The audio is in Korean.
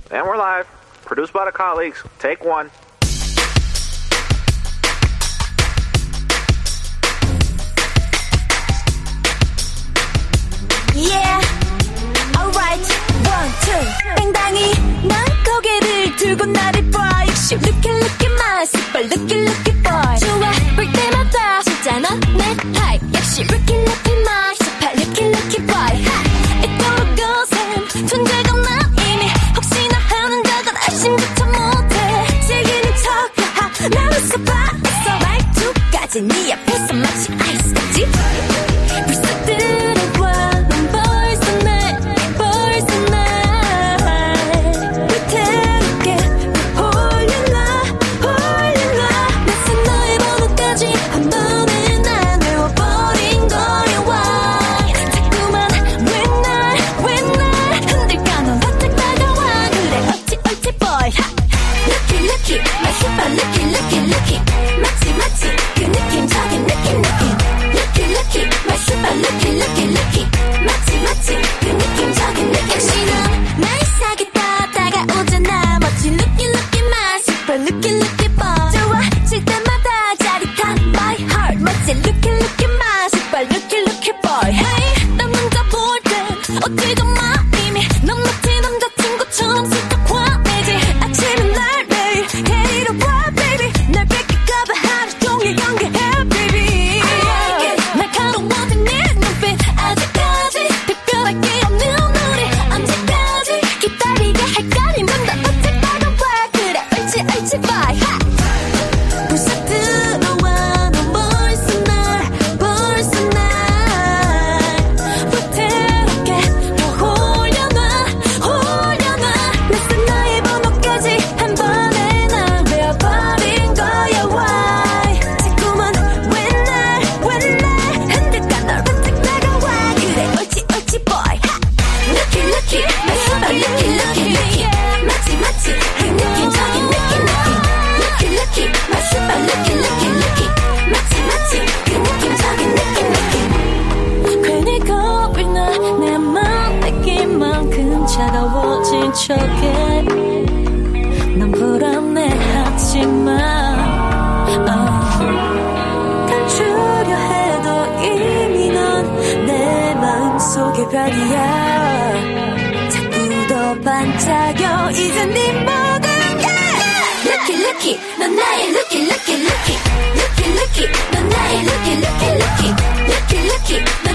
And we're live. Produced by the colleagues. Take one. Yeah, alright, 1, 2. 땡당이 난 고개를 들고 나를 봐. 역시 looking my super looking boy. 좋아 볼 때마다 진짜 넌 내 type. 역시 looking my super looking boy. 이토록 거센 존재가 난 이미 혹시나 하는 적은 알심부터 못해. 즐기는 척 나를 써봐했어. 말투까지 네 앞에서 마치 아이스까지. 불쑥 들어와. 차가워진 척해. 난 불안해하지만 감추려 해도 이미 넌 내 마음속에 별이야. 자꾸 더 반짝여 이제 네 모든 게 Lucky lucky 넌 나의 lucky lucky lucky lucky lucky 넌 나의 lucky lucky lucky lucky lucky